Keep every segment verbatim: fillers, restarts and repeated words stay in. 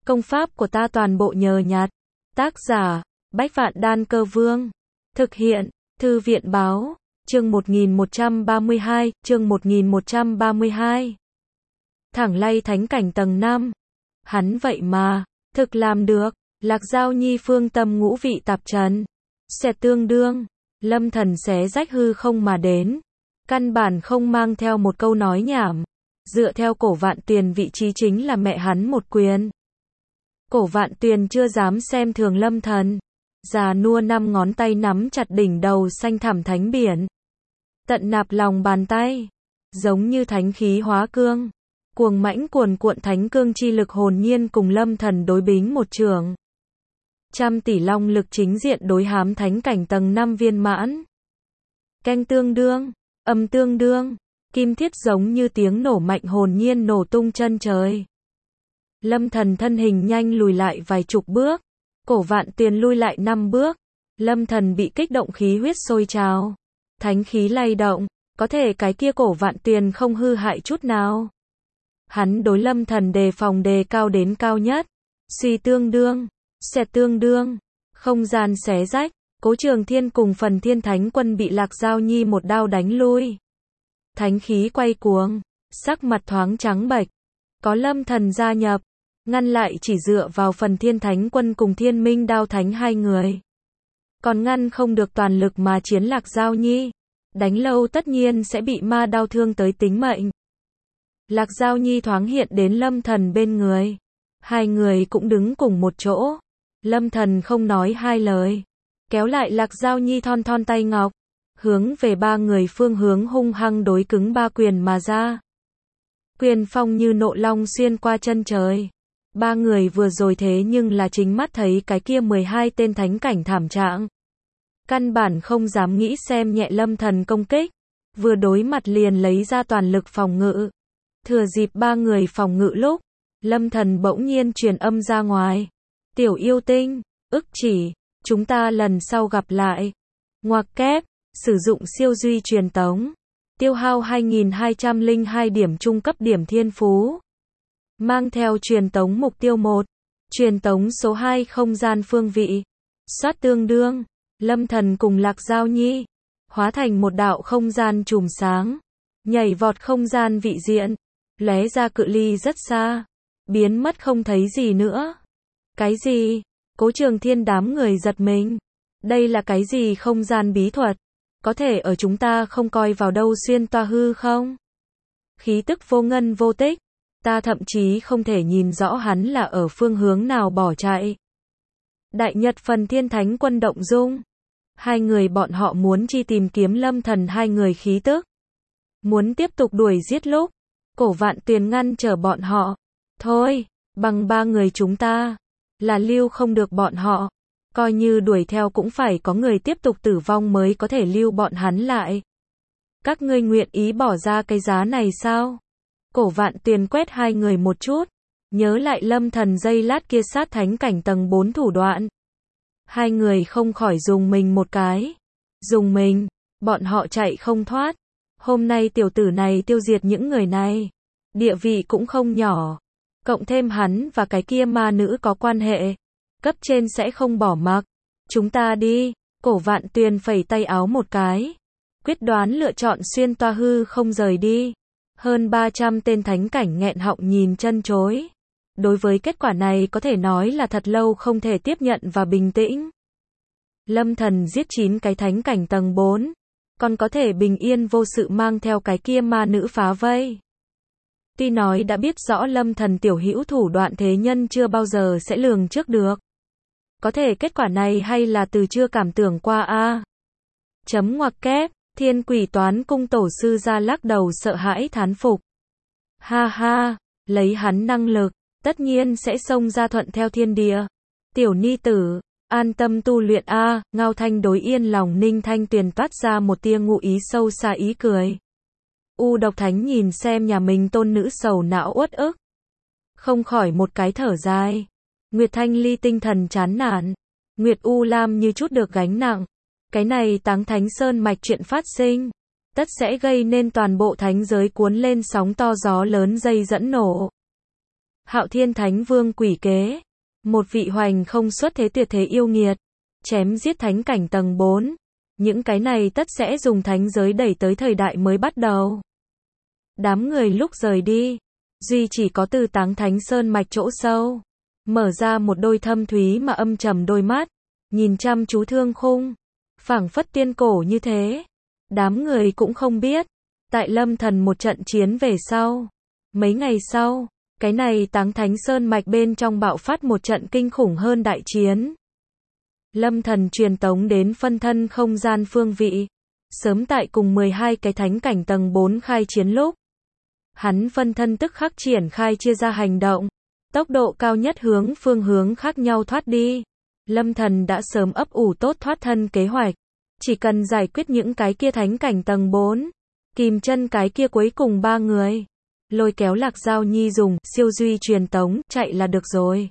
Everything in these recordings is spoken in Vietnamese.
Công pháp của ta toàn bộ nhờ nhặt. Tác giả, Bách Vạn Đan Cơ Vương. Thực hiện, Thư viện Báo. Chương một nghìn một trăm ba mươi hai, chương một nghìn một trăm ba mươi hai. Thẳng lay thánh cảnh tầng năm. Hắn vậy mà, thực làm được. Lạc Giao Nhi phương tâm ngũ vị tạp trần. Xẹt tương đương, Lâm Thần xé rách hư không mà đến. Căn bản không mang theo một câu nói nhảm. Dựa theo Cổ Vạn Tuyền vị trí chính là mẹ hắn một quyền. Cổ Vạn Tuyền chưa dám xem thường Lâm Thần. Già nua năm ngón tay nắm chặt đỉnh đầu xanh thẳm thánh biển. Tận nạp lòng bàn tay. Giống như thánh khí hóa cương. Cuồng mãnh cuồn cuộn thánh cương chi lực hồn nhiên cùng Lâm Thần đối bính một trường. Trăm tỷ long lực chính diện đối hám thánh cảnh tầng năm viên mãn. Canh tương đương, âm tương đương, kim thiết giống như tiếng nổ mạnh hồn nhiên nổ tung chân trời. Lâm Thần thân hình nhanh lùi lại vài chục bước. Cổ Vạn Tuyền lui lại năm bước. Lâm Thần bị kích động khí huyết sôi trào. Thánh khí lay động, có thể cái kia Cổ Vạn Tuyền không hư hại chút nào. Hắn đối Lâm Thần đề phòng đề cao đến cao nhất. Suy tương đương, xẹt tương đương, không gian xé rách. Cố Trường Thiên cùng Phần Thiên Thánh Quân bị Lạc Giao Nhi một đao đánh lui. Thánh khí quay cuồng, sắc mặt thoáng trắng bệch. Có Lâm Thần gia nhập, ngăn lại chỉ dựa vào Phần Thiên Thánh Quân cùng Thiên Minh Đao Thánh hai người. Còn ngăn không được toàn lực mà chiến Lạc Giao Nhi. Đánh lâu tất nhiên sẽ bị ma đao thương tới tính mệnh. Lạc Giao Nhi thoáng hiện đến Lâm Thần bên người. Hai người cũng đứng cùng một chỗ. Lâm Thần không nói hai lời. Kéo lại Lạc Giao Nhi thon thon tay ngọc. Hướng về ba người phương hướng hung hăng đối cứng ba quyền mà ra. Quyền phong như nộ long xuyên qua chân trời. Ba người vừa rồi thế nhưng là chính mắt thấy cái kia mười hai tên thánh cảnh thảm trạng. Căn bản không dám nghĩ xem nhẹ Lâm Thần công kích. Vừa đối mặt liền lấy ra toàn lực phòng ngự. Thừa dịp ba người phòng ngự lúc, Lâm Thần bỗng nhiên truyền âm ra ngoài. Tiểu yêu tinh, ức chỉ, chúng ta lần sau gặp lại. Ngoặc kép, sử dụng siêu duy truyền tống. Tiêu hao hai nghìn hai trăm lẻ hai điểm trung cấp điểm thiên phú. Mang theo truyền tống mục tiêu một. Truyền tống số hai không gian phương vị. Soát tương đương, Lâm Thần cùng Lạc Giao Nhi. Hóa thành một đạo không gian chùm sáng. Nhảy vọt không gian vị diện. Lóe ra cự ly rất xa. Biến mất không thấy gì nữa. Cái gì? Cố Trường Thiên đám người giật mình. Đây là cái gì không gian bí thuật? Có thể ở chúng ta không coi vào đâu xuyên toa hư không? Khí tức vô ngân vô tích. Ta thậm chí không thể nhìn rõ hắn là ở phương hướng nào bỏ chạy. Đại Nhật Phần Thiên Thánh Quân động dung. Hai người bọn họ muốn chi tìm kiếm Lâm Thần hai người khí tức. Muốn tiếp tục đuổi giết lúc. Cổ Vạn Tuyền ngăn trở bọn họ. Thôi, bằng ba người chúng ta. Là lưu không được bọn họ. Coi như đuổi theo cũng phải có người tiếp tục tử vong mới có thể lưu bọn hắn lại. Các ngươi nguyện ý bỏ ra cái giá này sao? Cổ Vạn Tuyền quét hai người một chút. Nhớ lại Lâm Thần giây lát kia sát thánh cảnh tầng bốn thủ đoạn. Hai người không khỏi dùng mình một cái. Dùng mình, bọn họ chạy không thoát. Hôm nay tiểu tử này tiêu diệt những người này. Địa vị cũng không nhỏ. Cộng thêm hắn và cái kia ma nữ có quan hệ. Cấp trên sẽ không bỏ mặc. Chúng ta đi. Cổ Vạn Tuyền phẩy tay áo một cái. Quyết đoán lựa chọn xuyên toa hư không rời đi. Hơn ba trăm tên thánh cảnh nghẹn họng nhìn chân chối. Đối với kết quả này có thể nói là thật lâu không thể tiếp nhận và bình tĩnh. Lâm Thần giết chín cái thánh cảnh tầng bốn. Còn có thể bình yên vô sự mang theo cái kia ma nữ phá vây. Tuy nói đã biết rõ Lâm Thần tiểu hữu thủ đoạn thế nhân chưa bao giờ sẽ lường trước được. Có thể kết quả này hay là từ chưa cảm tưởng qua a. À? Chấm ngoặc kép, Thiên Quỷ Toán Cung tổ sư ra lắc đầu sợ hãi thán phục. Ha ha, lấy hắn năng lực, tất nhiên sẽ xông ra thuận theo thiên địa. Tiểu ni tử, an tâm tu luyện a. À, Ngao Thanh đối yên lòng Ninh Thanh Tuyền toát ra một tia ngụ ý sâu xa ý cười. U Độc Thánh nhìn xem nhà mình tôn nữ sầu não uất ức. Không khỏi một cái thở dài. Nguyệt Thanh Ly tinh thần chán nản. Nguyệt U Lam như chút được gánh nặng. Cái này Táng Thánh Sơn mạch chuyện phát sinh. Tất sẽ gây nên toàn bộ thánh giới cuốn lên sóng to gió lớn dây dẫn nổ. Hạo Thiên Thánh Vương quỷ kế. Một vị hoành không xuất thế tuyệt thế yêu nghiệt. Chém giết thánh cảnh tầng bốn. Những cái này tất sẽ dùng thánh giới đẩy tới thời đại mới bắt đầu. Đám người lúc rời đi, duy chỉ có từ Táng Thánh Sơn mạch chỗ sâu, mở ra một đôi thâm thúy mà âm trầm đôi mắt, nhìn chăm chú Thương Khung, phảng phất tiên cổ như thế. Đám người cũng không biết, tại Lâm Thần một trận chiến về sau, mấy ngày sau, cái này Táng Thánh Sơn mạch bên trong bạo phát một trận kinh khủng hơn đại chiến. Lâm Thần truyền tống đến phân thân không gian phương vị, sớm tại cùng mười hai cái thánh cảnh tầng bốn khai chiến lúc, hắn phân thân tức khắc triển khai chia ra hành động, tốc độ cao nhất hướng phương hướng khác nhau thoát đi. Lâm Thần đã sớm ấp ủ tốt thoát thân kế hoạch, chỉ cần giải quyết những cái kia thánh cảnh tầng bốn, kìm chân cái kia cuối cùng ba người, lôi kéo Lạc Giao Nhi dùng siêu duy truyền tống chạy là được rồi.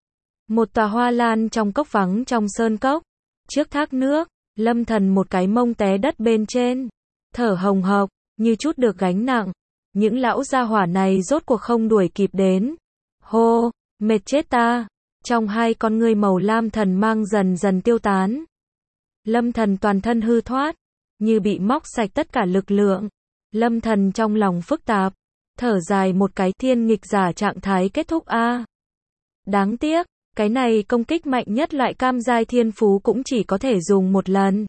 Một tòa hoa lan trong cốc vắng trong sơn cốc, trước thác nước, Lâm Thần một cái mông té đất bên trên, thở hồng hộc, như chút được gánh nặng. Những lão gia hỏa này rốt cuộc không đuổi kịp đến. Hô, mệt chết ta. Trong hai con ngươi màu lam thần mang dần dần tiêu tán. Lâm Thần toàn thân hư thoát, như bị móc sạch tất cả lực lượng. Lâm Thần trong lòng phức tạp, thở dài một cái, thiên nghịch giả trạng thái kết thúc a. Đáng tiếc, cái này công kích mạnh nhất loại cam giai thiên phú cũng chỉ có thể dùng một lần.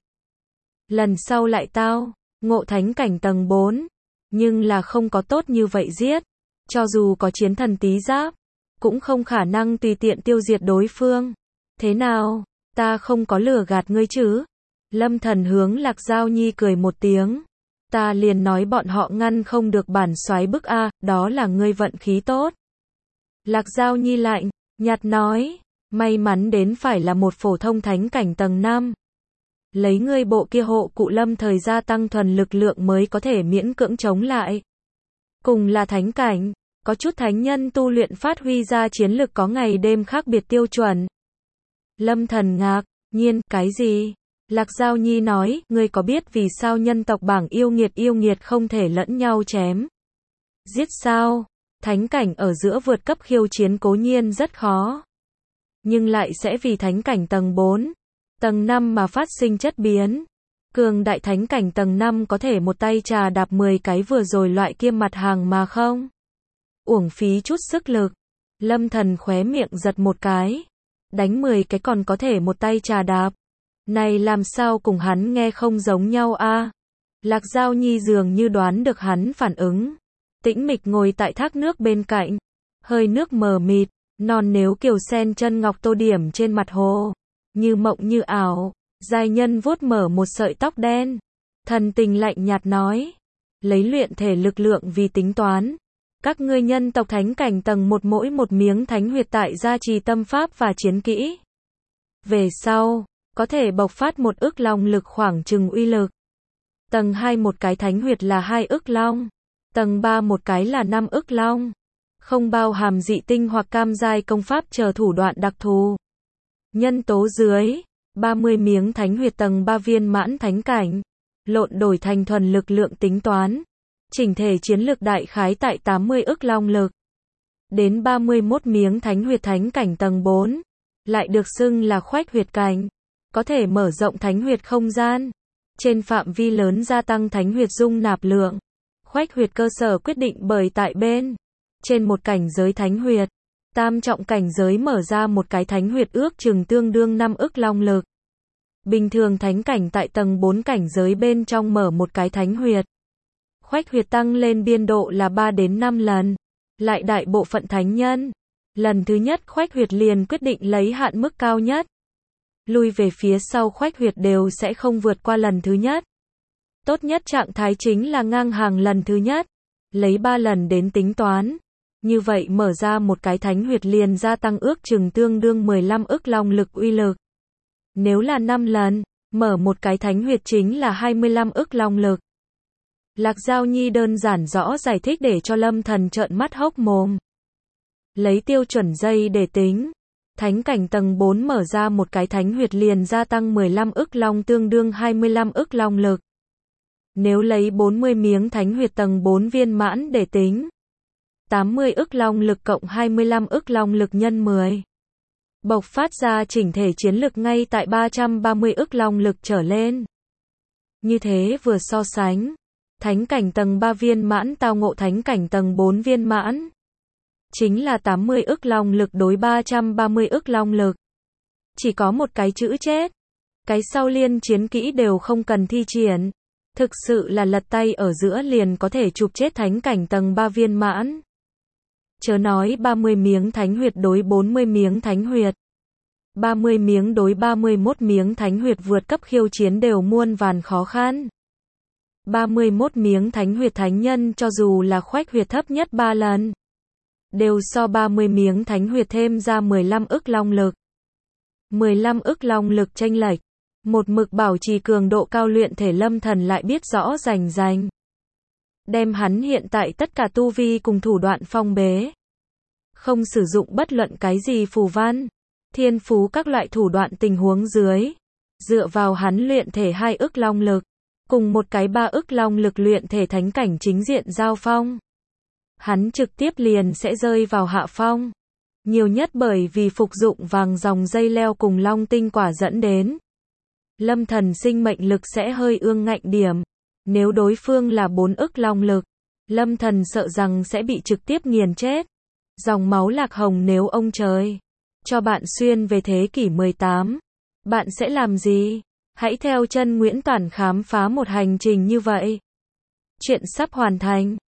Lần sau lại tao, ngộ thánh cảnh tầng bốn. Nhưng là không có tốt như vậy giết. Cho dù có chiến thần tí giáp, cũng không khả năng tùy tiện tiêu diệt đối phương. Thế nào, ta không có lừa gạt ngươi chứ? Lâm Thần hướng Lạc Giao Nhi cười một tiếng. Ta liền nói bọn họ ngăn không được bản soái bức a, đó là ngươi vận khí tốt. Lạc Giao Nhi lạnh, nhạt nói, may mắn đến phải là một phổ thông thánh cảnh tầng năm. Lấy ngươi bộ kia hộ cụ Lâm thời gia tăng thuần lực lượng mới có thể miễn cưỡng chống lại. Cùng là thánh cảnh, có chút thánh nhân tu luyện phát huy ra chiến lực có ngày đêm khác biệt tiêu chuẩn. Lâm Thần ngạc nhiên, cái gì? Lạc Giao Nhi nói, ngươi có biết vì sao nhân tộc bảng yêu nghiệt yêu nghiệt không thể lẫn nhau chém giết sao? Thánh cảnh ở giữa vượt cấp khiêu chiến cố nhiên rất khó, nhưng lại sẽ vì thánh cảnh tầng bốn, tầng năm mà phát sinh chất biến. Cường đại thánh cảnh tầng năm có thể một tay trà đạp mười cái vừa rồi loại kia mặt hàng mà không uổng phí chút sức lực. Lâm Thần khóe miệng giật một cái, đánh mười cái còn có thể một tay trà đạp, này làm sao cùng hắn nghe không giống nhau a? Lạc Giao Nhi dường như đoán được hắn phản ứng, tĩnh mịch ngồi tại thác nước bên cạnh, hơi nước mờ mịt, non nếu kiều sen chân ngọc tô điểm trên mặt hồ, như mộng như ảo. Giai nhân vuốt mở một sợi tóc đen, thần tình lạnh nhạt nói, lấy luyện thể lực lượng vì tính toán, các ngươi nhân tộc thánh cảnh tầng một mỗi một miếng thánh huyệt tại gia trì tâm pháp và chiến kỹ, về sau có thể bộc phát một ức long lực khoảng chừng uy lực. Tầng hai một cái thánh huyệt là hai ức long, tầng ba một cái là năm ức long, không bao hàm dị tinh hoặc cam giai công pháp chờ thủ đoạn đặc thù. Nhân tố dưới ba mươi miếng thánh huyệt tầng ba viên mãn thánh cảnh, lộn đổi thành thuần lực lượng tính toán, chỉnh thể chiến lực đại khái tại tám mươi ức long lực. Đến ba mươi mốt miếng thánh huyệt thánh cảnh tầng bốn, lại được xưng là khoách huyệt cảnh, có thể mở rộng thánh huyệt không gian, trên phạm vi lớn gia tăng thánh huyệt dung nạp lượng. Khoách huyệt cơ sở quyết định bởi tại bên trên một cảnh giới thánh huyệt. Tam trọng cảnh giới mở ra một cái thánh huyệt ước chừng tương đương năm ức long lực. Bình thường thánh cảnh tại tầng bốn cảnh giới bên trong mở một cái thánh huyệt, khoách huyệt tăng lên biên độ là ba đến năm lần. Lại đại bộ phận thánh nhân, lần thứ nhất khoách huyệt liền quyết định lấy hạn mức cao nhất. Lui về phía sau khoách huyệt đều sẽ không vượt qua lần thứ nhất. Tốt nhất trạng thái chính là ngang hàng lần thứ nhất, lấy ba lần đến tính toán. Như vậy mở ra một cái thánh huyệt liền gia tăng ước chừng tương đương mười lăm ức long lực uy lực. Nếu là năm lần, mở một cái thánh huyệt chính là hai mươi lăm ức long lực. Lạc Giao Nhi đơn giản rõ giải thích để cho Lâm Thần trợn mắt hốc mồm. Lấy tiêu chuẩn dây để tính, thánh cảnh tầng bốn mở ra một cái thánh huyệt liền gia tăng mười lăm ức long tương đương hai mươi lăm ức long lực. Nếu lấy bốn mươi miếng thánh huyệt tầng bốn viên mãn để tính, tám mươi ức long lực cộng hai mươi lăm ức long lực nhân mười. Bộc phát ra chỉnh thể chiến lực ngay tại ba trăm ba mươi ức long lực trở lên. Như thế vừa so sánh, thánh cảnh tầng ba viên mãn tao ngộ thánh cảnh tầng bốn viên mãn. Chính là tám mươi ức long lực đối ba trăm ba mươi ức long lực. Chỉ có một cái chữ chết. Cái sau liên chiến kỹ đều không cần thi triển. Thực sự là lật tay ở giữa liền có thể chụp chết thánh cảnh tầng ba viên mãn. Chớ nói ba mươi miếng thánh huyệt đối bốn mươi miếng thánh huyệt. ba mươi miếng đối ba mươi mốt miếng thánh huyệt vượt cấp khiêu chiến đều muôn vàn khó khăn. ba mươi mốt miếng thánh huyệt thánh nhân cho dù là khoách huyệt thấp nhất ba lần. Đều so ba mươi miếng thánh huyệt thêm ra mười lăm ức long lực. mười lăm ức long lực chênh lệch. Một mực bảo trì cường độ cao luyện thể Lâm Thần lại biết rõ rành rành. Đem hắn hiện tại tất cả tu vi cùng thủ đoạn phong bế. Không sử dụng bất luận cái gì phù văn, thiên phú các loại thủ đoạn tình huống dưới. Dựa vào hắn luyện thể hai ức long lực, cùng một cái ba ức long lực luyện thể thánh cảnh chính diện giao phong. Hắn trực tiếp liền sẽ rơi vào hạ phong. Nhiều nhất bởi vì phục dụng vàng dòng dây leo cùng long tinh quả dẫn đến. Lâm Thần sinh mệnh lực sẽ hơi ương ngạnh điểm. Nếu đối phương là bốn ức long lực, Lâm Thần sợ rằng sẽ bị trực tiếp nghiền chết. Dòng máu lạc hồng nếu ông trời cho bạn xuyên về thế kỷ mười tám, bạn sẽ làm gì? Hãy theo chân Nguyễn Toản khám phá một hành trình như vậy. Chuyện sắp hoàn thành.